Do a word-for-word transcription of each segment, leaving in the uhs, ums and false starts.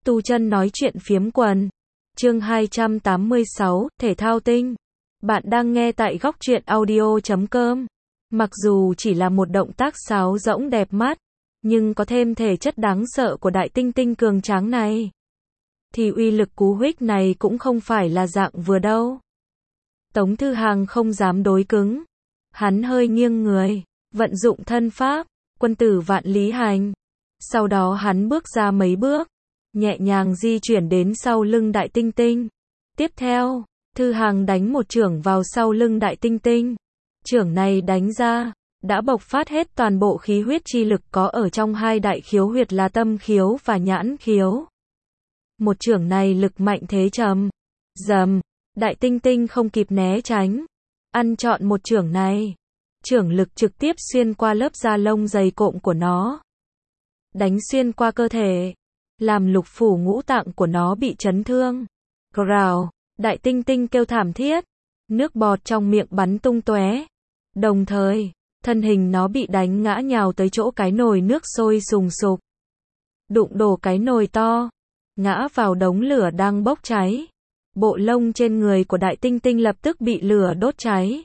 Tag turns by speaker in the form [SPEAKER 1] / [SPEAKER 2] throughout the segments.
[SPEAKER 1] Tu chân nói chuyện phiếm quần. Chương hai trăm tám mươi sáu, Thể thao tinh. Bạn đang nghe tại góc truyện audio chấm com. Mặc dù chỉ là một động tác sáo rỗng đẹp mắt, nhưng có thêm thể chất đáng sợ của đại tinh tinh cường tráng này, thì uy lực cú huých này cũng không phải là dạng vừa đâu. Tống Thư Hàng không dám đối cứng. Hắn hơi nghiêng người, vận dụng thân pháp, quân tử vạn lý hành. Sau đó hắn bước ra mấy bước, nhẹ nhàng di chuyển đến sau lưng đại tinh tinh. Tiếp theo, Thư Hàng đánh một chưởng vào sau lưng đại tinh tinh. Chưởng này đánh ra, đã bộc phát hết toàn bộ khí huyết chi lực có ở trong hai đại khiếu huyệt là tâm khiếu và nhãn khiếu. Một chưởng này lực mạnh thế trầm. Dầm, đại tinh tinh không kịp né tránh. Ăn trọn một chưởng này. Chưởng lực trực tiếp xuyên qua lớp da lông dày cộm của nó. Đánh xuyên qua cơ thể, làm lục phủ ngũ tạng của nó bị chấn thương. Gào, đại tinh tinh kêu thảm thiết, nước bọt trong miệng bắn tung tóe. Đồng thời, thân hình nó bị đánh ngã nhào tới chỗ cái nồi nước sôi sùng sục. Đụng đổ cái nồi to, ngã vào đống lửa đang bốc cháy. Bộ lông trên người của đại tinh tinh lập tức bị lửa đốt cháy.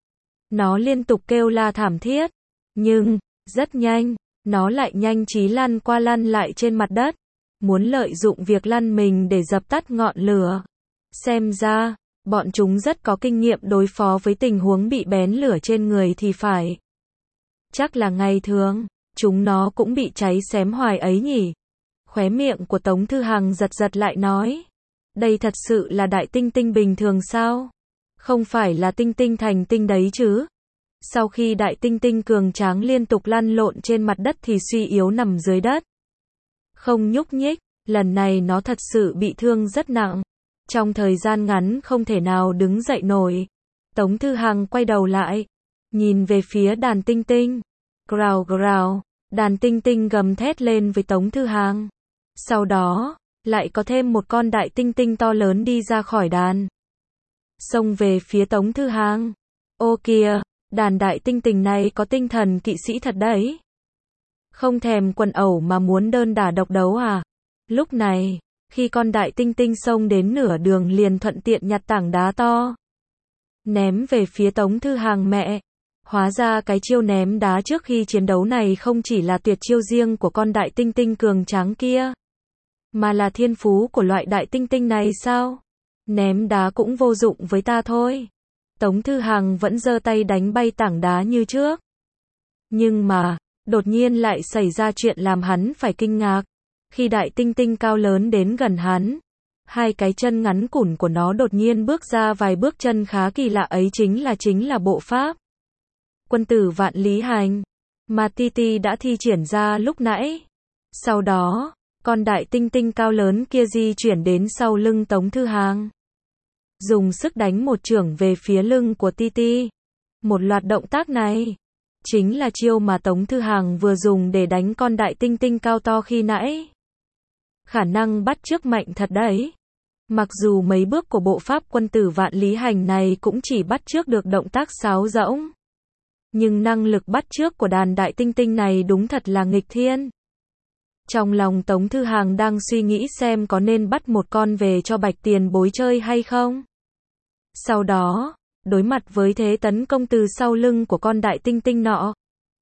[SPEAKER 1] Nó liên tục kêu la thảm thiết, nhưng, rất nhanh, nó lại nhanh trí lăn qua lăn lại trên mặt đất, muốn lợi dụng việc lăn mình để dập tắt ngọn lửa. Xem ra, bọn chúng rất có kinh nghiệm đối phó với tình huống bị bén lửa trên người thì phải. Chắc là ngày thường, chúng nó cũng bị cháy xém hoài ấy nhỉ. Khóe miệng của Tống Thư Hàng giật giật lại nói. Đây thật sự là đại tinh tinh bình thường sao? Không phải là tinh tinh thành tinh đấy chứ? Sau khi đại tinh tinh cường tráng liên tục lăn lộn trên mặt đất thì suy yếu nằm dưới đất. Không nhúc nhích, lần này nó thật sự bị thương rất nặng. Trong thời gian ngắn không thể nào đứng dậy nổi. Tống Thư Hàng quay đầu lại, nhìn về phía đàn tinh tinh. Growl growl, đàn tinh tinh gầm thét lên với Tống Thư Hàng. Sau đó, lại có thêm một con đại tinh tinh to lớn đi ra khỏi đàn. Xông về phía Tống Thư Hàng. Ô kìa, đàn đại tinh tinh này có tinh thần kỵ sĩ thật đấy. Không thèm quần ẩu mà muốn đơn đả độc đấu à? Lúc này, khi con đại tinh tinh xông đến nửa đường liền thuận tiện nhặt tảng đá to, ném về phía Tống Thư Hàng mẹ. Hóa ra cái chiêu ném đá trước khi chiến đấu này không chỉ là tuyệt chiêu riêng của con đại tinh tinh cường tráng kia, mà là thiên phú của loại đại tinh tinh này sao? Ném đá cũng vô dụng với ta thôi. Tống Thư Hàng vẫn giơ tay đánh bay tảng đá như trước. Nhưng mà, đột nhiên lại xảy ra chuyện làm hắn phải kinh ngạc. Khi đại tinh tinh cao lớn đến gần hắn, hai cái chân ngắn cùn của nó đột nhiên bước ra vài bước chân khá kỳ lạ ấy chính là chính là bộ pháp quân tử vạn lý hành mà Titi đã thi triển ra lúc nãy. Sau đó, con đại tinh tinh cao lớn kia di chuyển đến sau lưng Tống Thư Hàng, dùng sức đánh một chưởng về phía lưng của Titi. Một loạt động tác này chính là chiêu mà Tống Thư Hàng vừa dùng để đánh con đại tinh tinh cao to khi nãy. Khả năng bắt chước mạnh thật đấy. Mặc dù mấy bước của bộ pháp quân tử vạn lý hành này cũng chỉ bắt chước được động tác sáo rỗng, nhưng năng lực bắt chước của đàn đại tinh tinh này đúng thật là nghịch thiên. Trong lòng Tống Thư Hàng đang suy nghĩ xem có nên bắt một con về cho Bạch Tiền Bối chơi hay không. Sau đó, đối mặt với thế tấn công từ sau lưng của con đại tinh tinh nọ,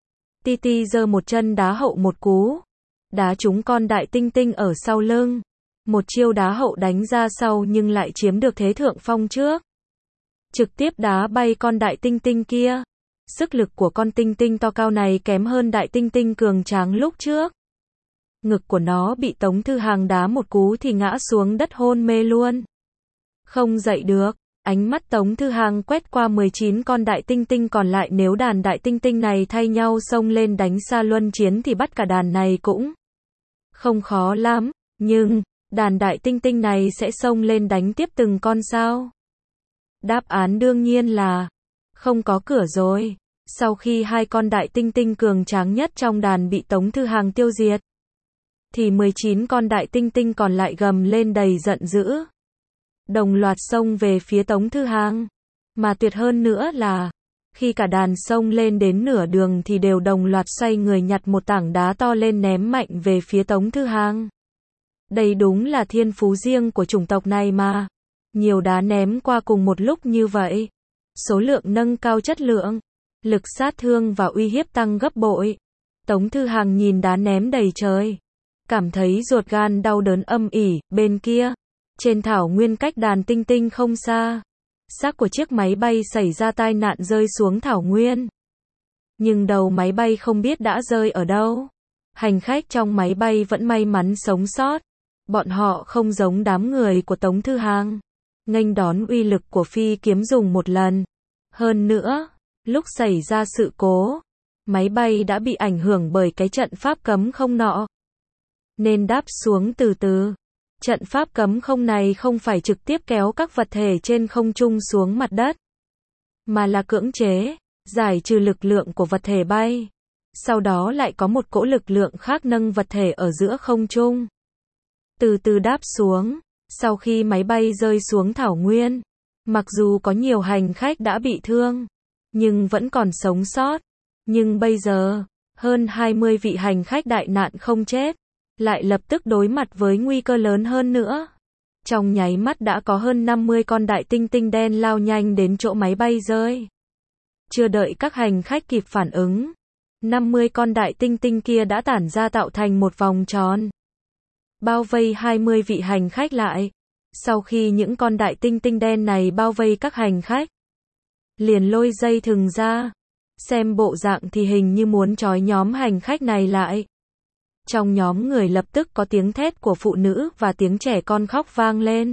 [SPEAKER 1] Titi giơ một chân đá hậu một cú, đá trúng con đại tinh tinh ở sau lưng. Một chiêu đá hậu đánh ra sau nhưng lại chiếm được thế thượng phong trước, trực tiếp đá bay con đại tinh tinh kia. Sức lực của con tinh tinh to cao này kém hơn đại tinh tinh cường tráng lúc trước. Ngực của nó bị Tống Thư Hàng đá một cú thì ngã xuống đất hôn mê luôn. Không dậy được. Ánh mắt Tống Thư Hàng quét qua mười chín con đại tinh tinh còn lại, nếu đàn đại tinh tinh này thay nhau xông lên đánh xa luân chiến thì bắt cả đàn này cũng không khó lắm. Nhưng, đàn đại tinh tinh này sẽ xông lên đánh tiếp từng con sao? Đáp án đương nhiên là không có cửa rồi. Sau khi hai con đại tinh tinh cường tráng nhất trong đàn bị Tống Thư Hàng tiêu diệt, thì mười chín con đại tinh tinh còn lại gầm lên đầy giận dữ, đồng loạt xông về phía Tống Thư Hàng. Mà tuyệt hơn nữa là, khi cả đàn xông lên đến nửa đường thì đều đồng loạt xoay người nhặt một tảng đá to lên ném mạnh về phía Tống Thư Hàng. Đây đúng là thiên phú riêng của chủng tộc này mà. Nhiều đá ném qua cùng một lúc như vậy. Số lượng nâng cao chất lượng. Lực sát thương và uy hiếp tăng gấp bội. Tống Thư Hàng nhìn đá ném đầy trời. Cảm thấy ruột gan đau đớn âm ỉ. Bên kia, trên thảo nguyên cách đàn tinh tinh không xa, xác của chiếc máy bay xảy ra tai nạn rơi xuống thảo nguyên. Nhưng đầu máy bay không biết đã rơi ở đâu. Hành khách trong máy bay vẫn may mắn sống sót. Bọn họ không giống đám người của Tống Thư Hàng, nghênh đón uy lực của phi kiếm dùng một lần. Hơn nữa, lúc xảy ra sự cố, máy bay đã bị ảnh hưởng bởi cái trận pháp cấm không nọ, nên đáp xuống từ từ. Trận pháp cấm không này không phải trực tiếp kéo các vật thể trên không trung xuống mặt đất, mà là cưỡng chế, giải trừ lực lượng của vật thể bay. Sau đó lại có một cỗ lực lượng khác nâng vật thể ở giữa không trung, từ từ đáp xuống. Sau khi máy bay rơi xuống thảo nguyên, mặc dù có nhiều hành khách đã bị thương, nhưng vẫn còn sống sót. Nhưng bây giờ, hơn hai mươi vị hành khách đại nạn không chết, lại lập tức đối mặt với nguy cơ lớn hơn nữa. Trong nháy mắt đã có hơn năm mươi con đại tinh tinh đen lao nhanh đến chỗ máy bay rơi. Chưa đợi các hành khách kịp phản ứng, năm mươi con đại tinh tinh kia đã tản ra tạo thành một vòng tròn, bao vây hai mươi vị hành khách lại. Sau khi những con đại tinh tinh đen này bao vây các hành khách, liền lôi dây thừng ra. Xem bộ dạng thì hình như muốn trói nhóm hành khách này lại. Trong nhóm người lập tức có tiếng thét của phụ nữ và tiếng trẻ con khóc vang lên.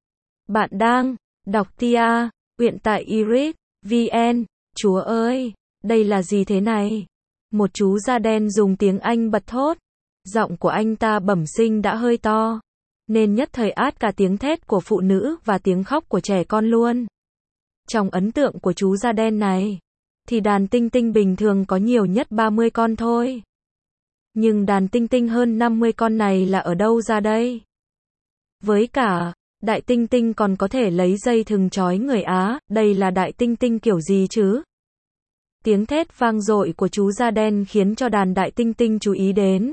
[SPEAKER 1] Bạn đang đọc tia truyện tại iris chấm vn. Chúa ơi, đây là gì thế này? Một chú da đen dùng tiếng Anh bật thốt. Giọng của anh ta bẩm sinh đã hơi to, nên nhất thời át cả tiếng thét của phụ nữ và tiếng khóc của trẻ con luôn. Trong ấn tượng của chú da đen này, thì đàn tinh tinh bình thường có nhiều nhất ba mươi con thôi. Nhưng đàn tinh tinh hơn năm mươi con này là ở đâu ra đây? Với cả, đại tinh tinh còn có thể lấy dây thừng trói người Á, đây là đại tinh tinh kiểu gì chứ? Tiếng thét vang dội của chú da đen khiến cho đàn đại tinh tinh chú ý đến.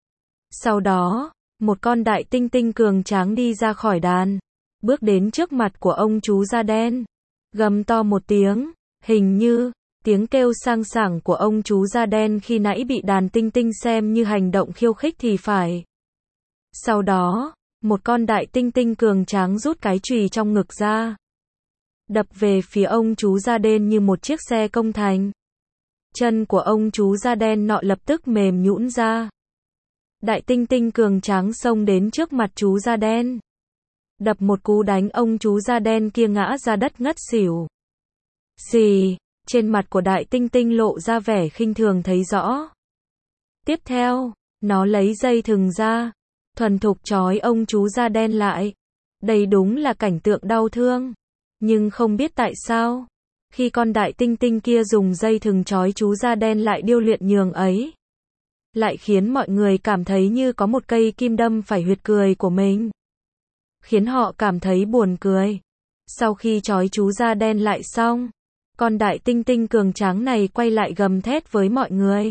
[SPEAKER 1] Sau đó, một con đại tinh tinh cường tráng đi ra khỏi đàn, bước đến trước mặt của ông chú da đen, gầm to một tiếng. Hình như tiếng kêu sang sảng của ông chú da đen khi nãy bị đàn tinh tinh xem như hành động khiêu khích thì phải. Sau đó, một con đại tinh tinh cường tráng rút cái chùy trong ngực ra, đập về phía ông chú da đen như một chiếc xe công thành. Chân của ông chú da đen nọ lập tức mềm nhũn ra. Đại tinh tinh cường tráng xông đến trước mặt chú da đen, đập một cú đánh ông chú da đen kia ngã ra đất ngất xỉu. Xì, trên mặt của đại tinh tinh lộ ra vẻ khinh thường thấy rõ. Tiếp theo, nó lấy dây thừng ra, thuần thục trói ông chú da đen lại. Đây đúng là cảnh tượng đau thương. Nhưng không biết tại sao, khi con đại tinh tinh kia dùng dây thừng trói chú da đen lại điêu luyện nhường ấy, lại khiến mọi người cảm thấy như có một cây kim đâm phải huyệt cười của mình, khiến họ cảm thấy buồn cười. Sau khi trói chú da đen lại xong, con đại tinh tinh cường tráng này quay lại gầm thét với mọi người.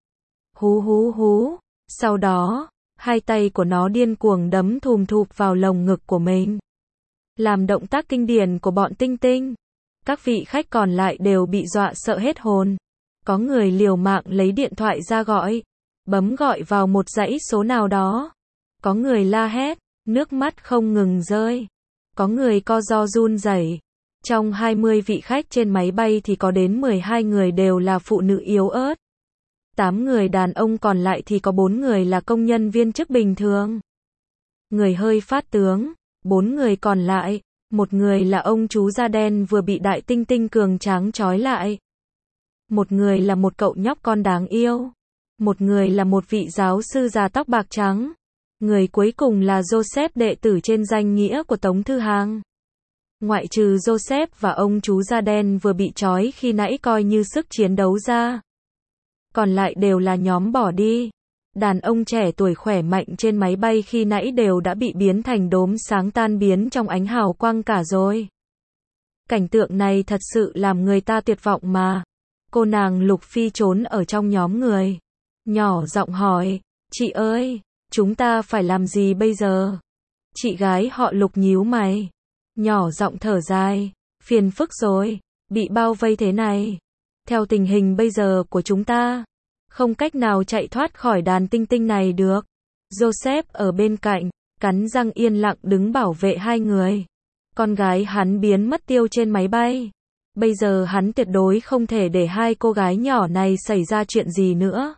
[SPEAKER 1] Hú hú hú. Sau đó, hai tay của nó điên cuồng đấm thùm thụp vào lồng ngực của mình, làm động tác kinh điển của bọn tinh tinh. Các vị khách còn lại đều bị dọa sợ hết hồn. Có người liều mạng lấy điện thoại ra gọi, bấm gọi vào một dãy số nào đó. Có người la hét, nước mắt không ngừng rơi. Có người co ro run rẩy. Trong hai mươi vị khách trên máy bay thì có đến mười hai người đều là phụ nữ yếu ớt. tám người đàn ông còn lại thì có bốn người là công nhân viên chức bình thường. Người hơi phát tướng, bốn người còn lại, một người là ông chú da đen vừa bị đại tinh tinh cường tráng trói lại. Một người là một cậu nhóc con đáng yêu. Một người là một vị giáo sư già tóc bạc trắng. Người cuối cùng là Joseph, đệ tử trên danh nghĩa của Tống Thư Hàng. Ngoại trừ Joseph và ông chú da đen vừa bị trói khi nãy coi như sức chiến đấu ra, còn lại đều là nhóm bỏ đi. Đàn ông trẻ tuổi khỏe mạnh trên máy bay khi nãy đều đã bị biến thành đốm sáng tan biến trong ánh hào quang cả rồi. Cảnh tượng này thật sự làm người ta tuyệt vọng mà. Cô nàng Lục Phi trốn ở trong nhóm người, nhỏ giọng hỏi, chị ơi, Chúng ta phải làm gì bây giờ? Chị gái họ Lục nhíu mày. Nhỏ giọng thở dài. Phiền phức rồi. Bị bao vây thế này. Theo tình hình bây giờ của chúng ta, không cách nào chạy thoát khỏi đàn tinh tinh này được. Joseph ở bên cạnh, cắn răng yên lặng đứng bảo vệ hai người. Con gái hắn biến mất tiêu trên máy bay. Bây giờ hắn tuyệt đối không thể để hai cô gái nhỏ này xảy ra chuyện gì nữa.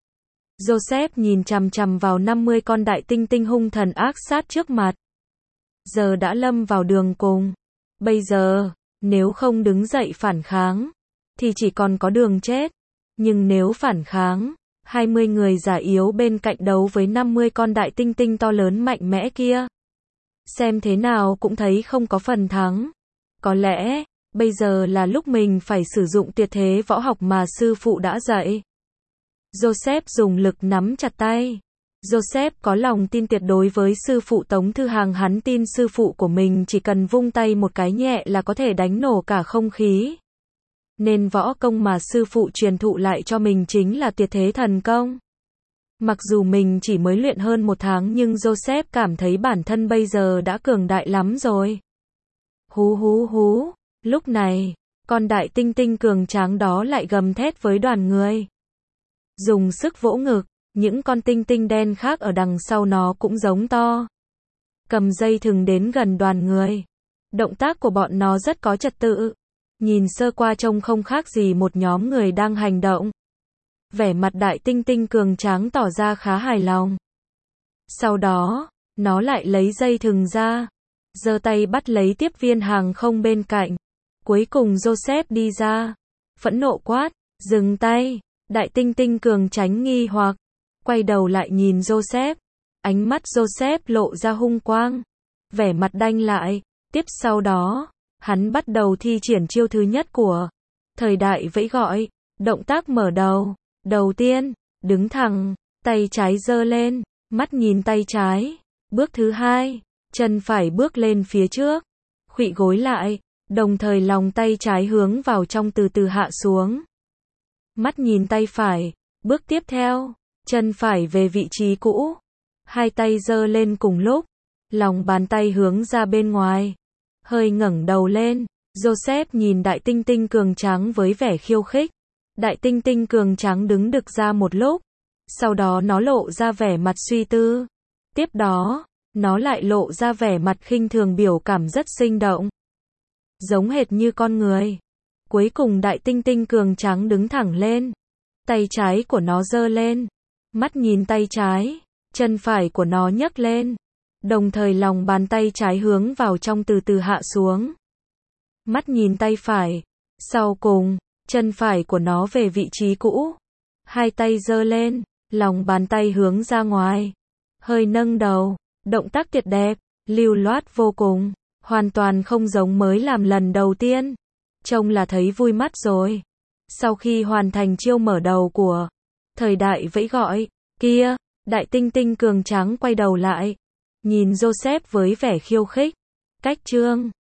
[SPEAKER 1] Joseph nhìn chằm chằm vào năm mươi con đại tinh tinh hung thần ác sát trước mặt. Giờ đã lâm vào đường cùng. Bây giờ, nếu không đứng dậy phản kháng, thì chỉ còn có đường chết. Nhưng nếu phản kháng, hai mươi người già yếu bên cạnh đấu với năm mươi con đại tinh tinh to lớn mạnh mẽ kia, xem thế nào cũng thấy không có phần thắng. Có lẽ, bây giờ là lúc mình phải sử dụng tuyệt thế võ học mà sư phụ đã dạy. Joseph dùng lực nắm chặt tay. Joseph có lòng tin tuyệt đối với sư phụ Tống Thư Hàng, hắn tin sư phụ của mình chỉ cần vung tay một cái nhẹ là có thể đánh nổ cả không khí. Nên võ công mà sư phụ truyền thụ lại cho mình chính là tuyệt thế thần công. Mặc dù mình chỉ mới luyện hơn một tháng nhưng Joseph cảm thấy bản thân bây giờ đã cường đại lắm rồi. Hú hú hú, lúc này, con đại tinh tinh cường tráng đó lại gầm thét với đoàn người. Dùng sức vỗ ngực, những con tinh tinh đen khác ở đằng sau nó cũng giống to. Cầm dây thừng đến gần đoàn người. Động tác của bọn nó rất có trật tự. Nhìn sơ qua trông không khác gì một nhóm người đang hành động. Vẻ mặt đại tinh tinh cường tráng tỏ ra khá hài lòng. Sau đó, nó lại lấy dây thừng ra, giơ tay bắt lấy tiếp viên hàng không bên cạnh. Cuối cùng Joseph đi ra, phẫn nộ quát, dừng tay. Đại tinh tinh cường tránh nghi hoặc, quay đầu lại nhìn Joseph. Ánh mắt Joseph lộ ra hung quang, vẻ mặt đanh lại. Tiếp sau đó, hắn bắt đầu thi triển chiêu thứ nhất của thời đại vẫy gọi. Động tác mở đầu. Đầu tiên, đứng thẳng, tay trái giơ lên, mắt nhìn tay trái. Bước thứ hai, chân phải bước lên phía trước, khuỵu gối lại, đồng thời lòng tay trái hướng vào trong từ từ hạ xuống. Mắt nhìn tay phải. Bước tiếp theo, chân phải về vị trí cũ. Hai tay giơ lên cùng lúc, lòng bàn tay hướng ra bên ngoài. Hơi ngẩng đầu lên, Joseph nhìn đại tinh tinh cường tráng với vẻ khiêu khích. Đại tinh tinh cường tráng đứng đực ra một lúc, sau đó nó lộ ra vẻ mặt suy tư. Tiếp đó, nó lại lộ ra vẻ mặt khinh thường, biểu cảm rất sinh động, giống hệt như con người. Cuối cùng đại tinh tinh cường tráng đứng thẳng lên, tay trái của nó giơ lên, mắt nhìn tay trái, chân phải của nó nhấc lên, đồng thời lòng bàn tay trái hướng vào trong từ từ hạ xuống. Mắt nhìn tay phải, sau cùng, chân phải của nó về vị trí cũ. Hai tay giơ lên, lòng bàn tay hướng ra ngoài, hơi nâng đầu, động tác tuyệt đẹp, lưu loát vô cùng, hoàn toàn không giống mới làm lần đầu tiên. Trông là thấy vui mắt rồi. Sau khi hoàn thành chiêu mở đầu của thời đại vẫy gọi kia, đại tinh tinh cường tráng quay đầu lại, nhìn Joseph với vẻ khiêu khích. Cách chương